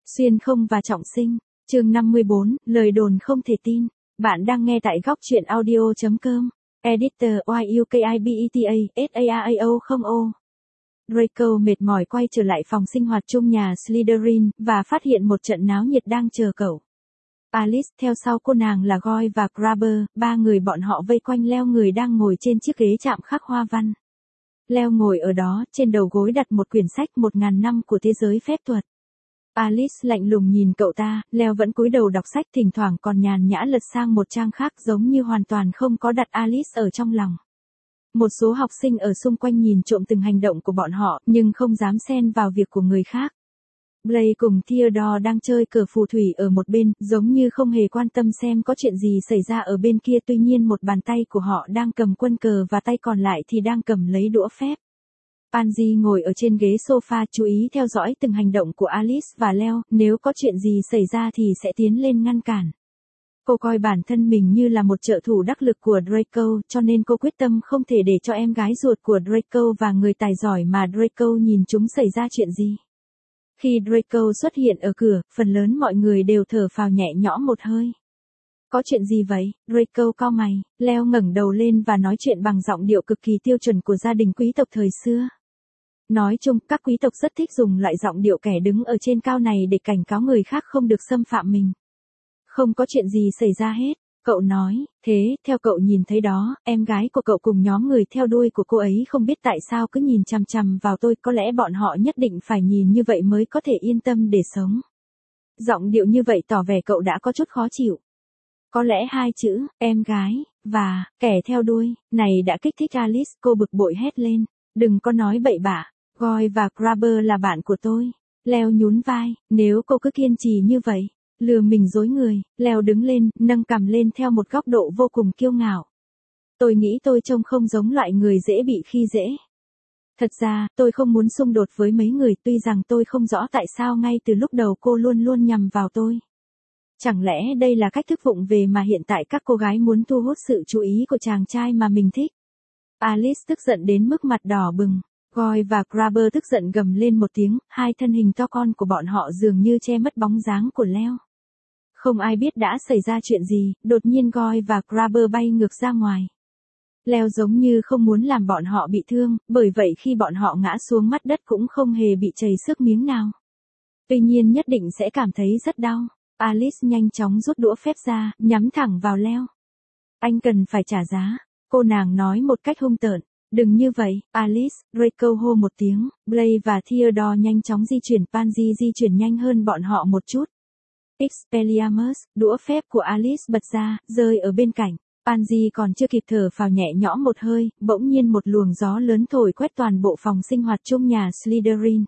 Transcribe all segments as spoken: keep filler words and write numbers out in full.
Xuyên không và trọng sinh. Chương năm mươi bốn, lời đồn không thể tin. Bạn đang nghe tại góc truyện audio chấm com. Editor Y U K I B E T A S A R A O không O. Draco mệt mỏi quay trở lại phòng sinh hoạt chung nhà Slytherin, và phát hiện một trận náo nhiệt đang chờ cậu. Alice theo sau cô nàng là Goyle và Crabber, ba người bọn họ vây quanh Leo người đang ngồi trên chiếc ghế chạm khắc hoa văn. Leo ngồi ở đó, trên đầu gối đặt một quyển sách một ngàn năm của thế giới phép thuật. Alice lạnh lùng nhìn cậu ta, Leo vẫn cúi đầu đọc sách, thỉnh thoảng còn nhàn nhã lật sang một trang khác, giống như hoàn toàn không có đặt Alice ở trong lòng. Một số học sinh ở xung quanh nhìn trộm từng hành động của bọn họ, nhưng không dám xen vào việc của người khác. Blaise cùng Theodore đang chơi cờ phù thủy ở một bên, giống như không hề quan tâm xem có chuyện gì xảy ra ở bên kia, tuy nhiên một bàn tay của họ đang cầm quân cờ và tay còn lại thì đang cầm lấy đũa phép. Pansy ngồi ở trên ghế sofa chú ý theo dõi từng hành động của Alice và Leo, nếu có chuyện gì xảy ra thì sẽ tiến lên ngăn cản. Cô coi bản thân mình như là một trợ thủ đắc lực của Draco, cho nên cô quyết tâm không thể để cho em gái ruột của Draco và người tài giỏi mà Draco nhìn chúng xảy ra chuyện gì. Khi Draco xuất hiện ở cửa, phần lớn mọi người đều thở phào nhẹ nhõm một hơi. Có chuyện gì vậy? Draco cau mày. Leo ngẩng đầu lên và nói chuyện bằng giọng điệu cực kỳ tiêu chuẩn của gia đình quý tộc thời xưa. Nói chung, các quý tộc rất thích dùng loại giọng điệu kẻ đứng ở trên cao này để cảnh cáo người khác không được xâm phạm mình. Không có chuyện gì xảy ra hết, cậu nói. Thế, theo cậu nhìn thấy đó, em gái của cậu cùng nhóm người theo đuôi của cô ấy không biết tại sao cứ nhìn chằm chằm vào tôi, có lẽ bọn họ nhất định phải nhìn như vậy mới có thể yên tâm để sống. Giọng điệu như vậy tỏ vẻ cậu đã có chút khó chịu. Có lẽ hai chữ, em gái, và, kẻ theo đuôi, này đã kích thích Alice, cô bực bội hét lên. Đừng có nói bậy bạ, Goyle và Crabber là bạn của tôi. Leo nhún vai, nếu cô cứ kiên trì như vậy, lừa mình dối người. Leo đứng lên, nâng cằm lên theo một góc độ vô cùng kiêu ngạo. Tôi nghĩ tôi trông không giống loại người dễ bị khi dễ. Thật ra, tôi không muốn xung đột với mấy người, tuy rằng tôi không rõ tại sao ngay từ lúc đầu cô luôn luôn nhằm vào tôi. Chẳng lẽ đây là cách thức vụng về mà hiện tại các cô gái muốn thu hút sự chú ý của chàng trai mà mình thích? Alice tức giận đến mức mặt đỏ bừng. Goyle và Crabber tức giận gầm lên một tiếng, hai thân hình to con của bọn họ dường như che mất bóng dáng của Leo. Không ai biết đã xảy ra chuyện gì, đột nhiên Goyle và Crabber bay ngược ra ngoài. Leo giống như không muốn làm bọn họ bị thương, bởi vậy khi bọn họ ngã xuống mặt đất cũng không hề bị chảy xước miếng nào. Tuy nhiên nhất định sẽ cảm thấy rất đau. Alice nhanh chóng rút đũa phép ra, nhắm thẳng vào Leo. Anh cần phải trả giá, cô nàng nói một cách hung tợn. Đừng như vậy, Alice. Draco hô một tiếng, Blaise và Theodore nhanh chóng di chuyển, Pansy di chuyển nhanh hơn bọn họ một chút. Expelliarmus, đũa phép của Alice bật ra, rơi ở bên cạnh. Pansy còn chưa kịp thở phào nhẹ nhõm một hơi, bỗng nhiên một luồng gió lớn thổi quét toàn bộ phòng sinh hoạt chung nhà Slytherin.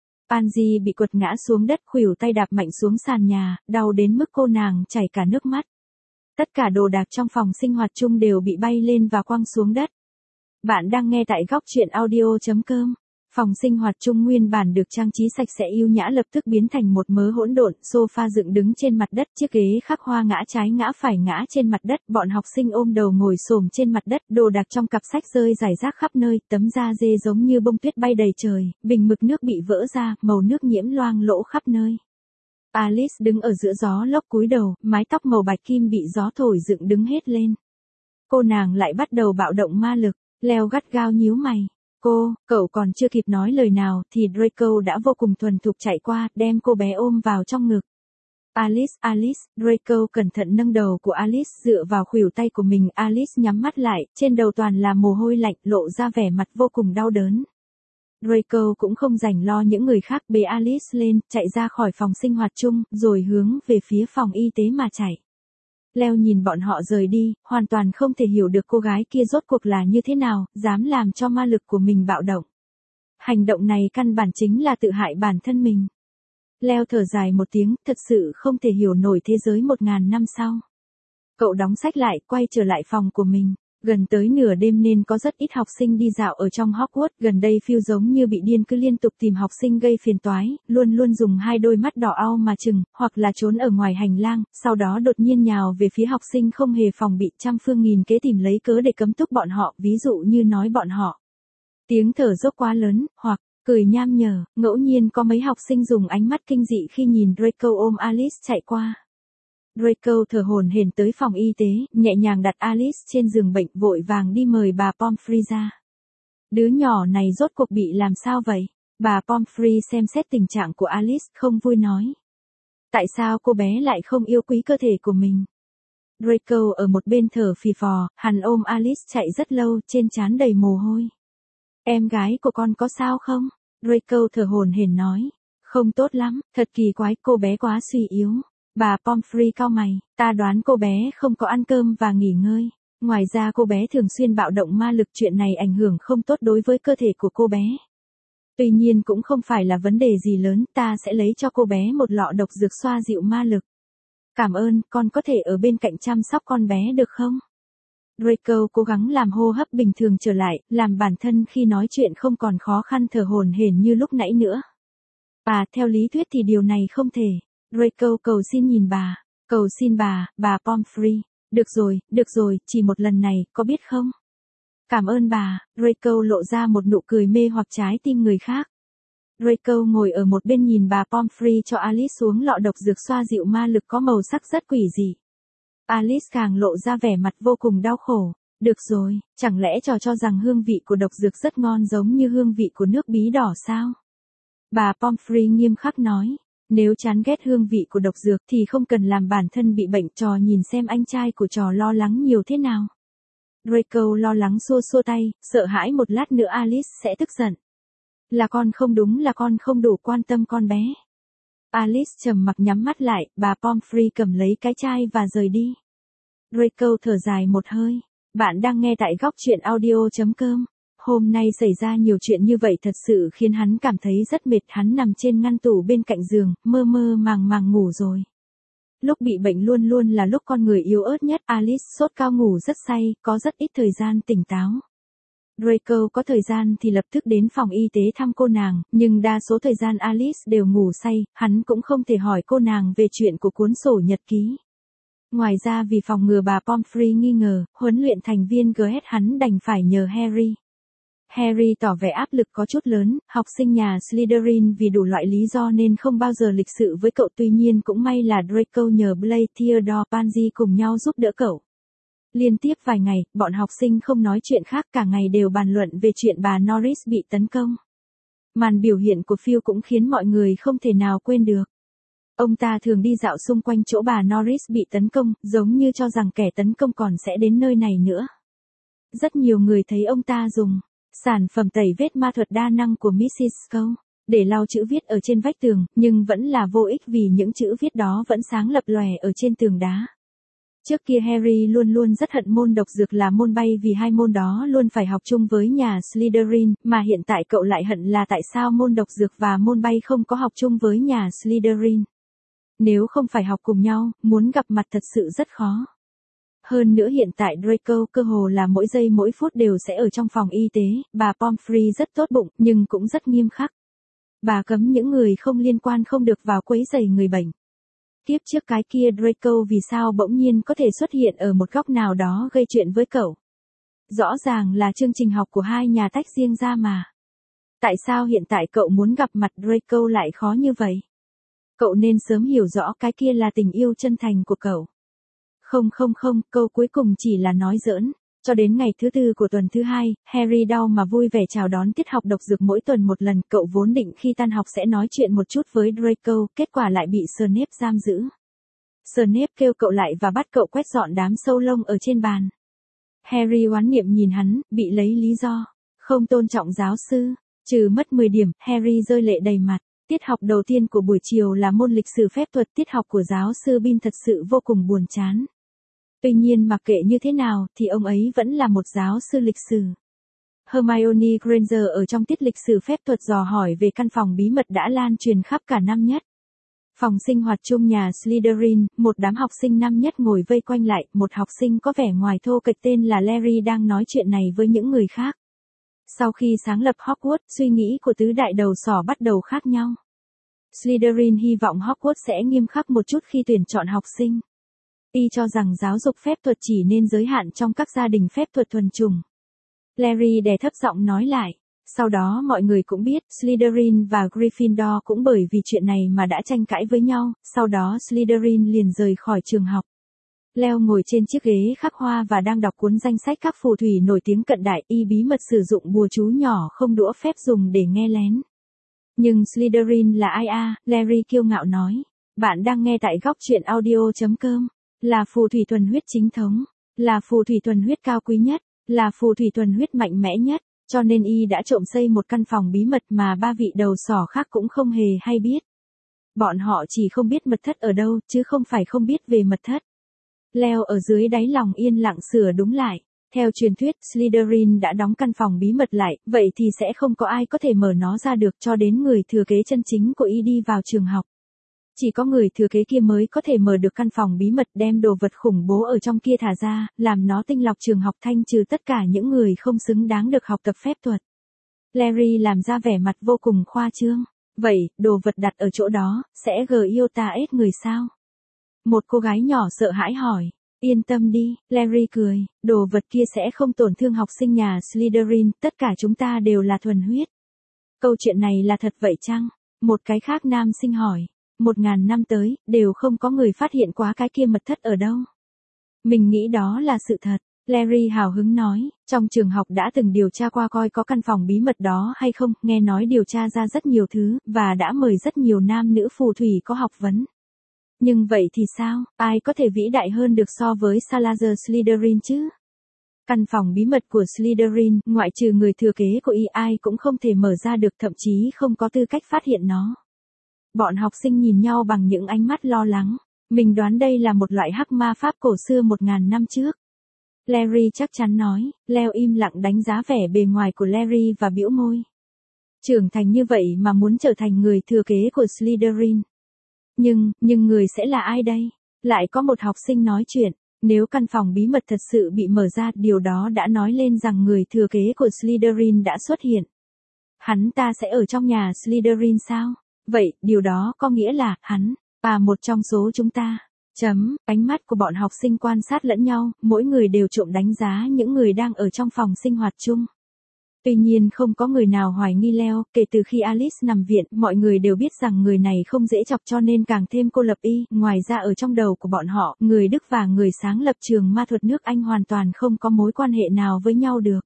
Pansy bị quật ngã xuống đất, khuỷu tay đạp mạnh xuống sàn nhà, đau đến mức cô nàng chảy cả nước mắt. Tất cả đồ đạc trong phòng sinh hoạt chung đều bị bay lên và quăng xuống đất. Bạn đang nghe tại góc truyện audio chấm com. Phòng sinh hoạt chung nguyên bản được trang trí sạch sẽ yêu nhã lập tức biến thành một mớ hỗn độn, sofa dựng đứng trên mặt đất, chiếc ghế khắc hoa ngã trái ngã phải ngã trên mặt đất, bọn học sinh ôm đầu ngồi xổm trên mặt đất, đồ đạc trong cặp sách rơi rải rác khắp nơi, tấm da dê giống như bông tuyết bay đầy trời, bình mực nước bị vỡ ra, màu nước nhiễm loang lỗ khắp nơi. Alice đứng ở giữa gió lốc cúi đầu, mái tóc màu bạch kim bị gió thổi dựng đứng hết lên. Cô nàng lại bắt đầu bạo động ma lực. Leo gắt gao nhíu mày. Cô, cậu còn chưa kịp nói lời nào thì Draco đã vô cùng thuần thục chạy qua, đem cô bé ôm vào trong ngực. Alice, Alice, Draco cẩn thận nâng đầu của Alice dựa vào khuỷu tay của mình, Alice nhắm mắt lại, trên đầu toàn là mồ hôi lạnh, lộ ra vẻ mặt vô cùng đau đớn. Draco cũng không rảnh lo những người khác, bế Alice lên, chạy ra khỏi phòng sinh hoạt chung, rồi hướng về phía phòng y tế mà chạy. Leo nhìn bọn họ rời đi, hoàn toàn không thể hiểu được cô gái kia rốt cuộc là như thế nào, dám làm cho ma lực của mình bạo động. Hành động này căn bản chính là tự hại bản thân mình. Leo thở dài một tiếng, thật sự không thể hiểu nổi thế giới một ngàn năm sau. Cậu đóng sách lại, quay trở lại phòng của mình. Gần tới nửa đêm nên có rất ít học sinh đi dạo ở trong Hogwarts, gần đây Phil giống như bị điên cứ liên tục tìm học sinh gây phiền toái, luôn luôn dùng hai đôi mắt đỏ au mà chừng, hoặc là trốn ở ngoài hành lang, sau đó đột nhiên nhào về phía học sinh không hề phòng bị, trăm phương nghìn kế tìm lấy cớ để cấm túc bọn họ, ví dụ như nói bọn họ tiếng thở dốc quá lớn, hoặc Cười nham nhở, ngẫu nhiên có mấy học sinh dùng ánh mắt kinh dị khi nhìn Draco ôm Alice chạy qua. Draco thở hổn hển tới phòng y tế, nhẹ nhàng đặt Alice trên giường bệnh, vội vàng đi mời bà Pomfrey ra. Đứa nhỏ này rốt cuộc bị làm sao vậy? Bà Pomfrey xem xét tình trạng của Alice, không vui nói. Tại sao cô bé lại không yêu quý cơ thể của mình? Draco ở một bên thở phì phò, hắn ôm Alice chạy rất lâu, trên trán đầy mồ hôi. Em gái của con có sao không? Draco thở hổn hển nói. Không tốt lắm, thật kỳ quái, cô bé quá suy yếu. Bà Pomfrey cau mày, ta đoán cô bé không có ăn cơm và nghỉ ngơi. Ngoài ra cô bé thường xuyên bạo động ma lực, chuyện này ảnh hưởng không tốt đối với cơ thể của cô bé. Tuy nhiên cũng không phải là vấn đề gì lớn, ta sẽ lấy cho cô bé một lọ độc dược xoa dịu ma lực. Cảm ơn, con có thể ở bên cạnh chăm sóc con bé được không? Draco cố gắng làm hô hấp bình thường trở lại, làm bản thân khi nói chuyện không còn khó khăn thở hổn hển như lúc nãy nữa. Bà, theo lý thuyết thì điều này không thể. Draco cầu xin nhìn bà. Cầu xin bà, bà Pomfrey. Được rồi, được rồi, chỉ một lần này, có biết không? Cảm ơn bà. Draco lộ ra một nụ cười mê hoặc trái tim người khác. Draco ngồi ở một bên nhìn bà Pomfrey cho Alice uống lọ độc dược xoa dịu ma lực có màu sắc rất quỷ dị. Alice càng lộ ra vẻ mặt vô cùng đau khổ. Được rồi, chẳng lẽ trò cho rằng hương vị của độc dược rất ngon giống như hương vị của nước bí đỏ sao? Bà Pomfrey nghiêm khắc nói. Nếu chán ghét hương vị của độc dược thì không cần làm bản thân bị bệnh, trò nhìn xem anh trai của trò lo lắng nhiều thế nào. Draco lo lắng xua xua tay, sợ hãi một lát nữa Alice sẽ tức giận. Là con không đúng, là con không đủ quan tâm con bé. Alice trầm mặc nhắm mắt lại, bà Pomfrey cầm lấy cái chai và rời đi. Draco thở dài một hơi. Bạn đang nghe tại góc truyện audio chấm com. Hôm nay xảy ra nhiều chuyện như vậy thật sự khiến hắn cảm thấy rất mệt, hắn nằm trên ngăn tủ bên cạnh giường, mơ mơ màng màng ngủ rồi. Lúc bị bệnh luôn luôn là lúc con người yếu ớt nhất, Alice sốt cao ngủ rất say, có rất ít thời gian tỉnh táo. Draco có thời gian thì lập tức đến phòng y tế thăm cô nàng, nhưng đa số thời gian Alice đều ngủ say, hắn cũng không thể hỏi cô nàng về chuyện của cuốn sổ nhật ký. Ngoài ra vì phòng ngừa bà Pomfrey nghi ngờ, huấn luyện thành viên giê hát hắn đành phải nhờ Harry. Harry tỏ vẻ áp lực có chút lớn, học sinh nhà Slytherin vì đủ loại lý do nên không bao giờ lịch sự với cậu, tuy nhiên cũng may là Draco nhờ Blaise Theodore Pansy cùng nhau giúp đỡ cậu. Liên tiếp vài ngày, bọn học sinh không nói chuyện khác, cả ngày đều bàn luận về chuyện bà Norris bị tấn công. Màn biểu hiện của Phil cũng khiến mọi người không thể nào quên được. Ông ta thường đi dạo xung quanh chỗ bà Norris bị tấn công, giống như cho rằng kẻ tấn công còn sẽ đến nơi này nữa. Rất nhiều người thấy ông ta dùng sản phẩm tẩy vết ma thuật đa năng của mít xít Scole để lau chữ viết ở trên vách tường, nhưng vẫn là vô ích vì những chữ viết đó vẫn sáng lập lòe ở trên tường đá. Trước kia Harry luôn luôn rất hận môn độc dược là môn bay vì hai môn đó luôn phải học chung với nhà Slytherin, mà hiện tại cậu lại hận là tại sao môn độc dược và môn bay không có học chung với nhà Slytherin. Nếu không phải học cùng nhau, muốn gặp mặt thật sự rất khó. Hơn nữa hiện tại Draco cơ hồ là mỗi giây mỗi phút đều sẽ ở trong phòng y tế, bà Pomfrey rất tốt bụng nhưng cũng rất nghiêm khắc. Bà cấm những người không liên quan không được vào quấy rầy người bệnh. Tiếp trước cái kia Draco vì sao bỗng nhiên có thể xuất hiện ở một góc nào đó gây chuyện với cậu. Rõ ràng là chương trình học của hai nhà tách riêng ra mà. Tại sao hiện tại cậu muốn gặp mặt Draco lại khó như vậy? Cậu nên sớm hiểu rõ cái kia là tình yêu chân thành của cậu. Không không không, câu cuối cùng chỉ là nói giỡn. Cho đến ngày thứ tư của tuần thứ hai, Harry đau mà vui vẻ chào đón tiết học độc dược mỗi tuần một lần. Cậu vốn định khi tan học sẽ nói chuyện một chút với Draco, kết quả lại bị Snape giam giữ. Snape kêu cậu lại và bắt cậu quét dọn đám sâu lông ở trên bàn. Harry oán niệm nhìn hắn, bị lấy lý do không tôn trọng giáo sư, trừ mất mười điểm. Harry rơi lệ đầy mặt. Tiết học đầu tiên của buổi chiều là môn lịch sử phép thuật, tiết học của giáo sư Bin thật sự vô cùng buồn chán. Tuy nhiên mặc kệ như thế nào thì ông ấy vẫn là một giáo sư lịch sử. Hermione Granger ở trong tiết lịch sử phép thuật dò hỏi về căn phòng bí mật đã lan truyền khắp cả năm nhất. Phòng sinh hoạt chung nhà Slytherin, một đám học sinh năm nhất ngồi vây quanh lại, một học sinh có vẻ ngoài thô kệch tên là Larry đang nói chuyện này với những người khác. Sau khi sáng lập Hogwarts, suy nghĩ của tứ đại đầu sỏ bắt đầu khác nhau. Slytherin hy vọng Hogwarts sẽ nghiêm khắc một chút khi tuyển chọn học sinh. Y cho rằng giáo dục phép thuật chỉ nên giới hạn trong các gia đình phép thuật thuần chủng. Larry đè thấp giọng nói lại. Sau đó mọi người cũng biết, Slytherin và Gryffindor cũng bởi vì chuyện này mà đã tranh cãi với nhau, sau đó Slytherin liền rời khỏi trường học. Leo ngồi trên chiếc ghế khắc hoa và đang đọc cuốn danh sách các phù thủy nổi tiếng cận đại, y bí mật sử dụng bùa chú nhỏ không đũa phép dùng để nghe lén. Nhưng Slytherin là ai a? Larry kiêu ngạo nói. Bạn đang nghe tại góc truyện audio.com. Là phù thủy thuần huyết chính thống. Là phù thủy thuần huyết cao quý nhất. Là phù thủy thuần huyết mạnh mẽ nhất. Cho nên y đã trộm xây một căn phòng bí mật mà ba vị đầu sỏ khác cũng không hề hay biết. Bọn họ chỉ không biết mật thất ở đâu, chứ không phải không biết về mật thất. Leo ở dưới đáy lòng yên lặng sửa đúng lại. Theo truyền thuyết, Slytherin đã đóng căn phòng bí mật lại, vậy thì sẽ không có ai có thể mở nó ra được cho đến người thừa kế chân chính của y đi vào trường học. Chỉ có người thừa kế kia mới có thể mở được căn phòng bí mật, đem đồ vật khủng bố ở trong kia thả ra, làm nó tinh lọc trường học, thanh trừ tất cả những người không xứng đáng được học tập phép thuật. Larry làm ra vẻ mặt vô cùng khoa trương. Vậy, đồ vật đặt ở chỗ đó, sẽ gờ yêu ta ết người sao? Một cô gái nhỏ sợ hãi hỏi. Yên tâm đi, Larry cười, đồ vật kia sẽ không tổn thương học sinh nhà Slytherin, tất cả chúng ta đều là thuần huyết. Câu chuyện này là thật vậy chăng? Một cái khác nam sinh hỏi. Một ngàn năm tới, đều không có người phát hiện quá cái kia mật thất ở đâu. Mình nghĩ đó là sự thật. Larry hào hứng nói, trong trường học đã từng điều tra qua coi có căn phòng bí mật đó hay không, nghe nói điều tra ra rất nhiều thứ, và đã mời rất nhiều nam nữ phù thủy có học vấn. Nhưng vậy thì sao, ai có thể vĩ đại hơn được so với Salazar Slytherin chứ? Căn phòng bí mật của Slytherin, ngoại trừ người thừa kế của y, ai cũng không thể mở ra được, thậm chí không có tư cách phát hiện nó. Bọn học sinh nhìn nhau bằng những ánh mắt lo lắng. Mình đoán đây là một loại hắc ma pháp cổ xưa một ngàn năm trước. Larry chắc chắn nói. Leo im lặng đánh giá vẻ bề ngoài của Larry và bĩu môi. Trưởng thành như vậy mà muốn trở thành người thừa kế của Slytherin. Nhưng, nhưng người sẽ là ai đây? Lại có một học sinh nói chuyện. Nếu căn phòng bí mật thật sự bị mở ra, điều đó đã nói lên rằng người thừa kế của Slytherin đã xuất hiện. Hắn ta sẽ ở trong nhà Slytherin sao? Vậy, điều đó có nghĩa là, hắn, à một trong số chúng ta. Chấm, ánh mắt của bọn học sinh quan sát lẫn nhau, mỗi người đều trộm đánh giá những người đang ở trong phòng sinh hoạt chung. Tuy nhiên không có người nào hoài nghi Leo, kể từ khi Alice nằm viện, mọi người đều biết rằng người này không dễ chọc cho nên càng thêm cô lập y. Ngoài ra ở trong đầu của bọn họ, người Đức và người sáng lập trường ma thuật nước Anh hoàn toàn không có mối quan hệ nào với nhau được.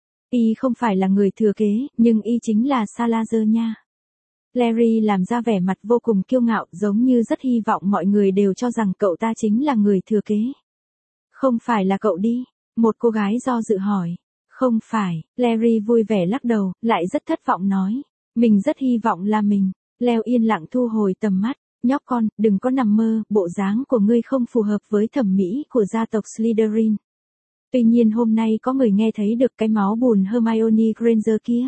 Y không phải là người thừa kế, nhưng y chính là Salazar nha. Larry làm ra vẻ mặt vô cùng kiêu ngạo, giống như rất hy vọng mọi người đều cho rằng cậu ta chính là người thừa kế. Không phải là cậu đi, một cô gái do dự hỏi. Không phải, Larry vui vẻ lắc đầu, lại rất thất vọng nói. Mình rất hy vọng là mình. Leo yên lặng thu hồi tầm mắt. Nhóc con, đừng có nằm mơ, bộ dáng của ngươi không phù hợp với thẩm mỹ của gia tộc Slytherin. Tuy nhiên hôm nay có người nghe thấy được cái máu bùn Hermione Granger kia.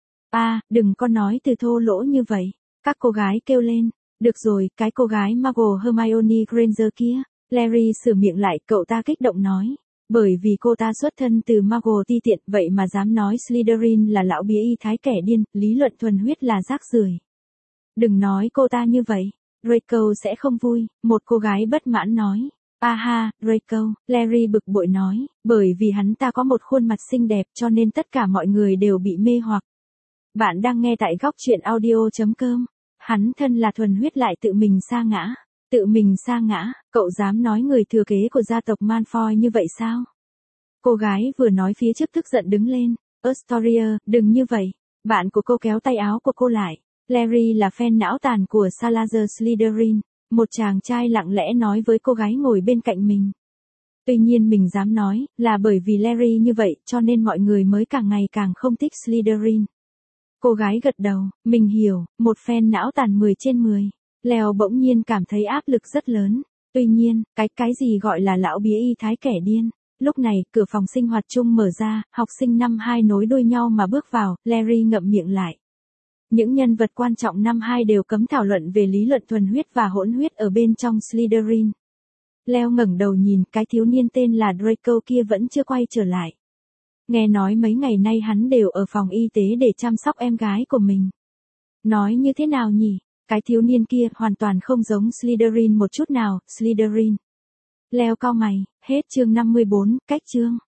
À, đừng có nói từ thô lỗ như vậy. Các cô gái kêu lên. Được rồi, cái cô gái Muggle Hermione Granger kia. Larry sửa miệng lại, cậu ta kích động nói. Bởi vì cô ta xuất thân từ Muggle ti tiện, vậy mà dám nói Slytherin là lão bía y thái kẻ điên, lý luận thuần huyết là rác rưởi. Đừng nói cô ta như vậy. Draco sẽ không vui, một cô gái bất mãn nói. Aha, Draco, Larry bực bội nói, bởi vì hắn ta có một khuôn mặt xinh đẹp cho nên tất cả mọi người đều bị mê hoặc. Bạn đang nghe tại góc truyện audio.com. Hắn thân là thuần huyết lại tự mình sa ngã. Tự mình sa ngã, cậu dám nói người thừa kế của gia tộc Malfoy như vậy sao? Cô gái vừa nói phía trước tức giận đứng lên. Astoria, đừng như vậy. Bạn của cô kéo tay áo của cô lại. Larry là fan não tàn của Salazar Slytherin. Một chàng trai lặng lẽ nói với cô gái ngồi bên cạnh mình. Tuy nhiên mình dám nói, là bởi vì Larry như vậy, cho nên mọi người mới càng ngày càng không thích Slytherin. Cô gái gật đầu, mình hiểu, một fan não tàn mười trên mười. Leo bỗng nhiên cảm thấy áp lực rất lớn. Tuy nhiên, cái cái gì gọi là lão bía y thái kẻ điên. Lúc này, cửa phòng sinh hoạt chung mở ra, học sinh năm hai nối đuôi nhau mà bước vào, Larry ngậm miệng lại. Những nhân vật quan trọng năm hai đều cấm thảo luận về lý luận thuần huyết và hỗn huyết ở bên trong Slytherin. Leo ngẩng đầu nhìn, cái thiếu niên tên là Draco kia vẫn chưa quay trở lại. Nghe nói mấy ngày nay hắn đều ở phòng y tế để chăm sóc em gái của mình. Nói như thế nào nhỉ? Cái thiếu niên kia hoàn toàn không giống Slytherin một chút nào, Slytherin. Leo cau mày, hết chương năm mươi bốn, cách chương.